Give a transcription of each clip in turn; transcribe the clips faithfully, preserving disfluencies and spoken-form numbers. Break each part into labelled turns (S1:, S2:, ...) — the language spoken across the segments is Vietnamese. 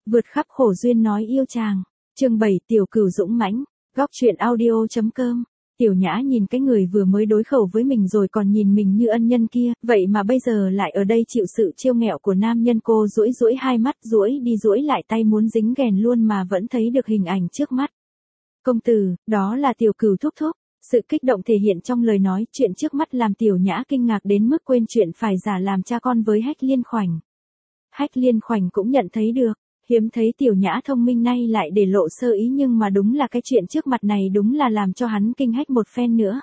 S1: Vượt khắp khổ duyên nói yêu chàng. Chương bảy Tiểu Cửu dũng mãnh. Góc truyện audio chấm com. Tiểu Nhã nhìn cái người vừa mới đối khẩu với mình rồi còn nhìn mình như ân nhân kia, vậy mà bây giờ lại ở đây chịu sự trêu nghẹo của nam nhân. Cô duỗi duỗi hai mắt, duỗi đi duỗi lại tay muốn dính ghèn luôn mà vẫn thấy được hình ảnh trước mắt. Công tử, đó là Tiểu Cửu thúc thúc. Sự kích động thể hiện trong lời nói, chuyện trước mắt làm Tiểu Nhã kinh ngạc đến mức quên chuyện phải giả làm cha con với Hách Liên Khoảnh. Hách Liên Khoảnh cũng nhận thấy được. Hiếm thấy Tiểu Nhã thông minh nay lại để lộ sơ ý, nhưng mà đúng là cái chuyện trước mặt này đúng là làm cho hắn kinh hách một phen nữa.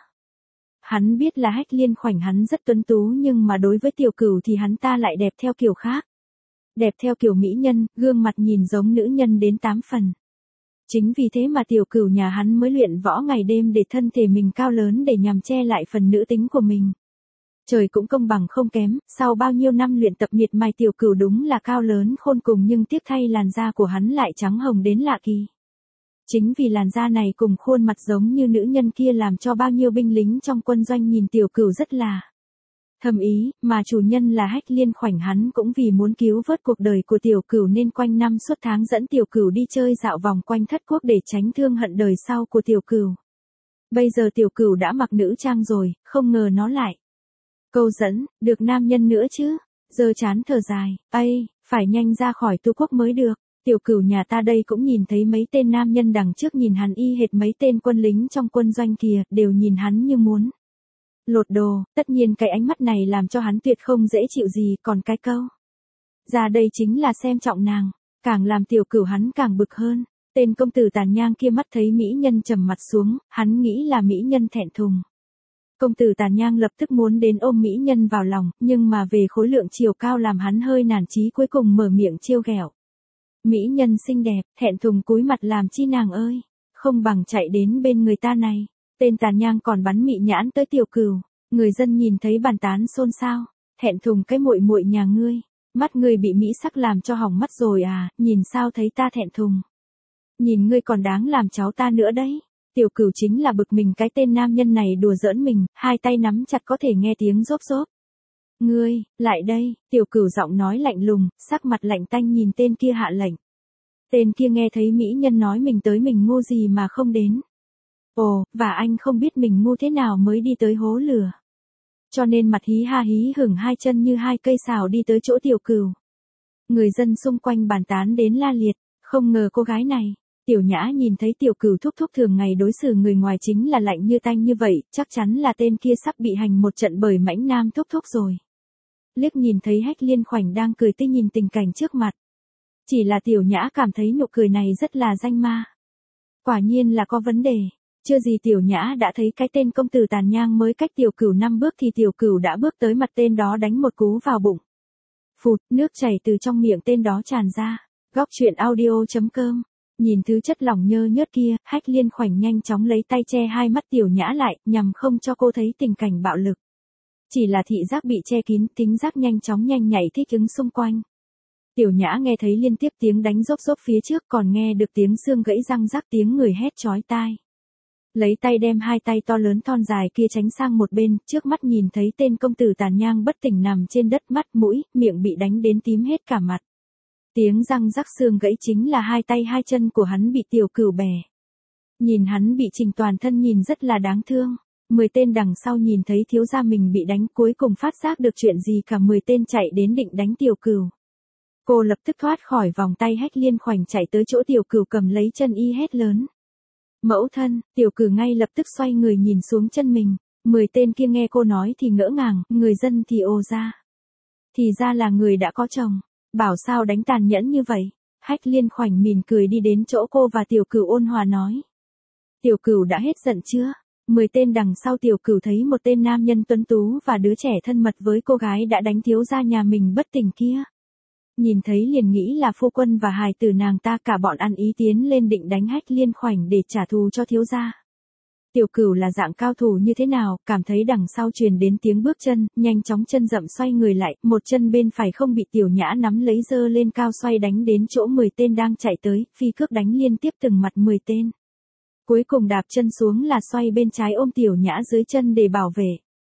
S1: Hắn biết là Hách Liên Khoảnh hắn rất tuấn tú, nhưng mà đối với Tiểu Cửu thì hắn ta lại đẹp theo kiểu khác. Đẹp theo kiểu mỹ nhân, gương mặt nhìn giống nữ nhân đến tám phần. Chính vì thế mà Tiểu Cửu nhà hắn mới luyện võ ngày đêm để thân thể mình cao lớn để nhằm che lại phần nữ tính của mình. Trời cũng công bằng không kém, sau bao nhiêu năm luyện tập miệt mài Tiểu Cửu đúng là cao lớn khôn cùng, nhưng tiếc thay làn da của hắn lại trắng hồng đến lạ kỳ. Chính vì làn da này cùng khuôn mặt giống như nữ nhân kia làm cho bao nhiêu binh lính trong quân doanh nhìn Tiểu Cửu rất là thầm ý, mà chủ nhân là Hách Liên Khoảnh hắn cũng vì muốn cứu vớt cuộc đời của Tiểu Cửu nên quanh năm suốt tháng dẫn Tiểu Cửu đi chơi dạo vòng quanh thất quốc để tránh thương hận đời sau của Tiểu Cửu. Bây giờ Tiểu Cửu đã mặc nữ trang rồi, không ngờ nó lại câu dẫn, được nam nhân nữa chứ. Giơ chán thở dài, ây, phải nhanh ra khỏi tu quốc mới được. Tiểu Cửu nhà ta đây cũng nhìn thấy mấy tên nam nhân đằng trước nhìn hắn y hệt mấy tên quân lính trong quân doanh kìa, đều nhìn hắn như muốn lột đồ. Tất nhiên cái ánh mắt này làm cho hắn tuyệt không dễ chịu gì, còn cái câu ra đây chính là xem trọng nàng, càng làm Tiểu Cửu hắn càng bực hơn. Tên công tử tàn nhang kia mắt thấy mỹ nhân trầm mặt xuống, hắn nghĩ là mỹ nhân thẹn thùng. Công tử tàn nhang lập tức muốn đến ôm mỹ nhân vào lòng, nhưng mà về khối lượng chiều cao làm hắn hơi nản chí, cuối cùng mở miệng trêu ghẹo. Mỹ nhân xinh đẹp, thẹn thùng cúi mặt làm chi nàng ơi, không bằng chạy đến bên người ta này. Tên tàn nhang còn bắn mị nhãn tới Tiểu Cửu, người dân nhìn thấy bàn tán xôn xao, thẹn thùng cái muội muội nhà ngươi, mắt ngươi bị mỹ sắc làm cho hỏng mắt rồi à, nhìn sao thấy ta thẹn thùng. Nhìn ngươi còn đáng làm cháu ta nữa đấy. Tiểu Cửu chính là bực mình cái tên nam nhân này đùa giỡn mình, hai tay nắm chặt có thể nghe tiếng rốp rốp. Ngươi, lại đây, Tiểu Cửu giọng nói lạnh lùng, sắc mặt lạnh tanh nhìn tên kia hạ lệnh. Tên kia nghe thấy mỹ nhân nói mình tới mình ngu gì mà không đến. Ồ, và anh không biết mình ngu thế nào mới đi tới hố lửa. Cho nên mặt hí ha hí hửng hai chân như hai cây sào đi tới chỗ Tiểu Cửu. Người dân xung quanh bàn tán đến la liệt, không ngờ cô gái này. Tiểu Nhã nhìn thấy Tiểu Cửu thúc thúc thường ngày đối xử người ngoài chính là lạnh như tanh như vậy, chắc chắn là tên kia sắp bị hành một trận bởi mãnh nam thúc thúc rồi. Liếc nhìn thấy Hách Liên Khoảnh đang cười tươi nhìn tình cảnh trước mặt. Chỉ là Tiểu Nhã cảm thấy nụ cười này rất là danh ma. Quả nhiên là có vấn đề. Chưa gì Tiểu Nhã đã thấy cái tên công tử tàn nhang mới cách Tiểu Cửu năm bước thì Tiểu Cửu đã bước tới mặt tên đó đánh một cú vào bụng. Phụt, nước chảy từ trong miệng tên đó tràn ra. Góc truyện audio chấm com. Nhìn thứ chất lỏng nhơ nhớt kia, Hách Liên Khoảnh nhanh chóng lấy tay che hai mắt Tiểu Nhã lại, nhằm không cho cô thấy tình cảnh bạo lực. Chỉ là thị giác bị che kín, tính giác nhanh chóng nhanh nhạy thích ứng xung quanh. Tiểu Nhã nghe thấy liên tiếp tiếng đánh rốp rốp phía trước, còn nghe được tiếng xương gãy răng rắc, tiếng người hét chói tai. Lấy tay đem hai tay to lớn thon dài kia tránh sang một bên, trước mắt nhìn thấy tên công tử tàn nhang bất tỉnh nằm trên đất, mắt mũi, miệng bị đánh đến tím hết cả mặt. Tiếng răng rắc xương gãy chính là hai tay hai chân của hắn bị Tiểu Cửu bẻ. Nhìn hắn bị chỉnh toàn thân nhìn rất là đáng thương. Mười tên đằng sau nhìn thấy thiếu gia mình bị đánh, cuối cùng phát giác được chuyện gì cả mười tên chạy đến định đánh Tiểu Cửu. Cô lập tức thoát khỏi vòng tay Hách Liên Khoảnh chạy tới chỗ Tiểu Cửu cầm lấy chân y hét lớn. Mẫu thân, Tiểu Cửu ngay lập tức xoay người nhìn xuống chân mình. Mười tên kia nghe cô nói thì ngỡ ngàng, người dân thì ồ ra. Thì ra là người đã có chồng. Bảo sao đánh tàn nhẫn như vậy. Hách Liên Khoảnh mỉm cười đi đến chỗ cô và Tiểu Cửu ôn hòa nói. Tiểu Cửu đã hết giận chưa? Mười tên đằng sau Tiểu Cửu thấy một tên nam nhân tuấn tú và đứa trẻ thân mật với cô gái đã đánh thiếu gia nhà mình bất tỉnh kia. Nhìn thấy liền nghĩ là phu quân và hài tử nàng ta, cả bọn ăn ý tiến lên định đánh Hách Liên Khoảnh để trả thù cho thiếu gia. Tiểu Cửu là dạng cao thủ như thế nào, cảm thấy đằng sau truyền đến tiếng bước chân, nhanh chóng chân rậm xoay người lại, một chân bên phải không bị Tiểu Nhã nắm lấy giơ lên cao xoay đánh đến chỗ mười tên đang chạy tới, phi cước đánh liên tiếp từng mặt mười tên. Cuối cùng đạp chân xuống là xoay bên trái ôm Tiểu Nhã dưới chân để bảo vệ.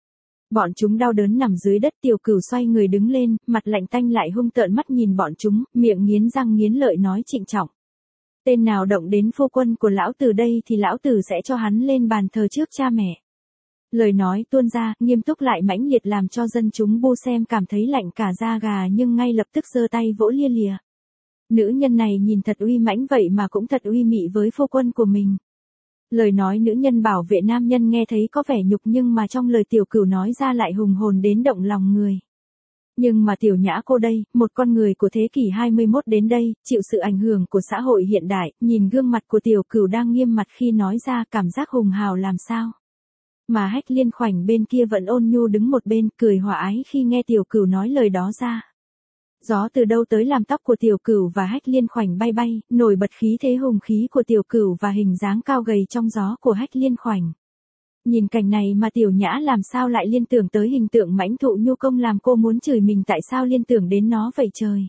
S1: Bọn chúng đau đớn nằm dưới đất, Tiểu Cửu xoay người đứng lên, mặt lạnh tanh lại hung tợn mắt nhìn bọn chúng, miệng nghiến răng nghiến lợi nói trịnh trọng. Tên nào động đến phu quân của lão tử đây thì lão tử sẽ cho hắn lên bàn thờ trước cha mẹ. Lời nói tuôn ra, nghiêm túc lại mãnh liệt làm cho dân chúng bu xem cảm thấy lạnh cả da gà nhưng ngay lập tức giơ tay vỗ lia lịa. Nữ nhân này nhìn thật uy mãnh vậy mà cũng thật uy mị với phu quân của mình. Lời nói nữ nhân bảo vệ nam nhân nghe thấy có vẻ nhục nhưng mà trong lời Tiểu Cửu nói ra lại hùng hồn đến động lòng người. Nhưng mà Tiểu Nhã cô đây, một con người của thế kỷ hai mươi mốt đến đây, chịu sự ảnh hưởng của xã hội hiện đại, nhìn gương mặt của Tiểu Cửu đang nghiêm mặt khi nói ra cảm giác hùng hào làm sao. Mà Hách Liên Khoảnh bên kia vẫn ôn nhu đứng một bên, cười hòa ái khi nghe Tiểu Cửu nói lời đó ra. Gió từ đâu tới làm tóc của Tiểu Cửu và Hách Liên Khoảnh bay bay, nổi bật khí thế hùng khí của Tiểu Cửu và hình dáng cao gầy trong gió của Hách Liên Khoảnh. Nhìn cảnh này mà Tiểu Nhã làm sao lại liên tưởng tới hình tượng mãnh thụ nhu công làm cô muốn chửi mình tại sao liên tưởng đến nó vậy trời.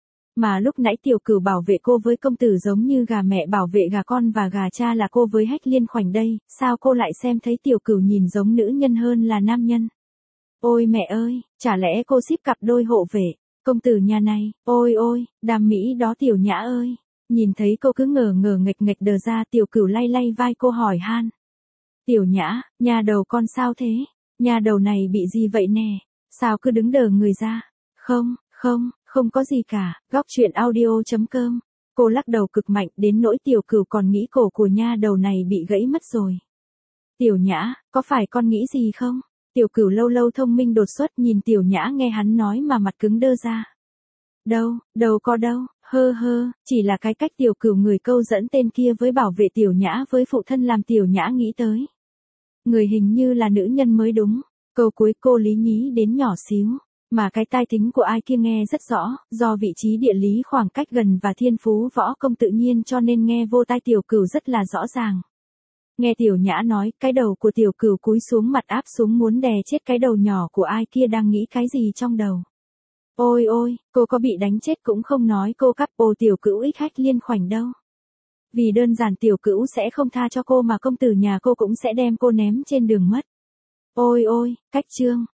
S1: Mà lúc nãy Tiểu Cửu bảo vệ cô với công tử giống như gà mẹ bảo vệ gà con và gà cha là cô với Hách Liên Khoảnh đây, sao cô lại xem thấy Tiểu Cửu nhìn giống nữ nhân hơn là nam nhân? Ôi mẹ ơi, chả lẽ cô ship cặp đôi hộ vệ, công tử nhà này, ôi ôi, đam mỹ đó Tiểu Nhã ơi. Nhìn thấy cô cứ ngờ ngờ nghệch nghệch đờ ra, Tiểu Cửu lay lay vai cô hỏi han. Tiểu Nhã, nhà đầu con sao thế? Nhà đầu này bị gì vậy nè? Sao cứ đứng đờ người ra? Không, không, không có gì cả, góc truyện audio chấm com. Cô lắc đầu cực mạnh đến nỗi Tiểu Cửu còn nghĩ cổ của nha đầu này bị gãy mất rồi. Tiểu Nhã, có phải con nghĩ gì không? Tiểu Cửu lâu lâu thông minh đột xuất nhìn Tiểu Nhã nghe hắn nói mà mặt cứng đơ ra. Đâu, đâu có đâu, hơ hơ, chỉ là cái cách Tiểu Cửu người câu dẫn tên kia với bảo vệ Tiểu Nhã với phụ thân làm Tiểu Nhã nghĩ tới. Người hình như là nữ nhân mới đúng, câu cuối cô lý nhí đến nhỏ xíu. Mà cái tai tính của ai kia nghe rất rõ, do vị trí địa lý khoảng cách gần và thiên phú võ công tự nhiên cho nên nghe vô tai Tiểu Cửu rất là rõ ràng. Nghe Tiểu Nhã nói, cái đầu của Tiểu Cửu cúi xuống mặt áp xuống muốn đè chết cái đầu nhỏ của ai kia đang nghĩ cái gì trong đầu. Ôi ôi, cô có bị đánh chết cũng không nói cô cắp ô Tiểu Cửu ích Hách Liên Khoảnh đâu. Vì đơn giản Tiểu Cửu sẽ không tha cho cô mà công tử nhà cô cũng sẽ đem cô ném trên đường mất. Ôi ôi, cách chương.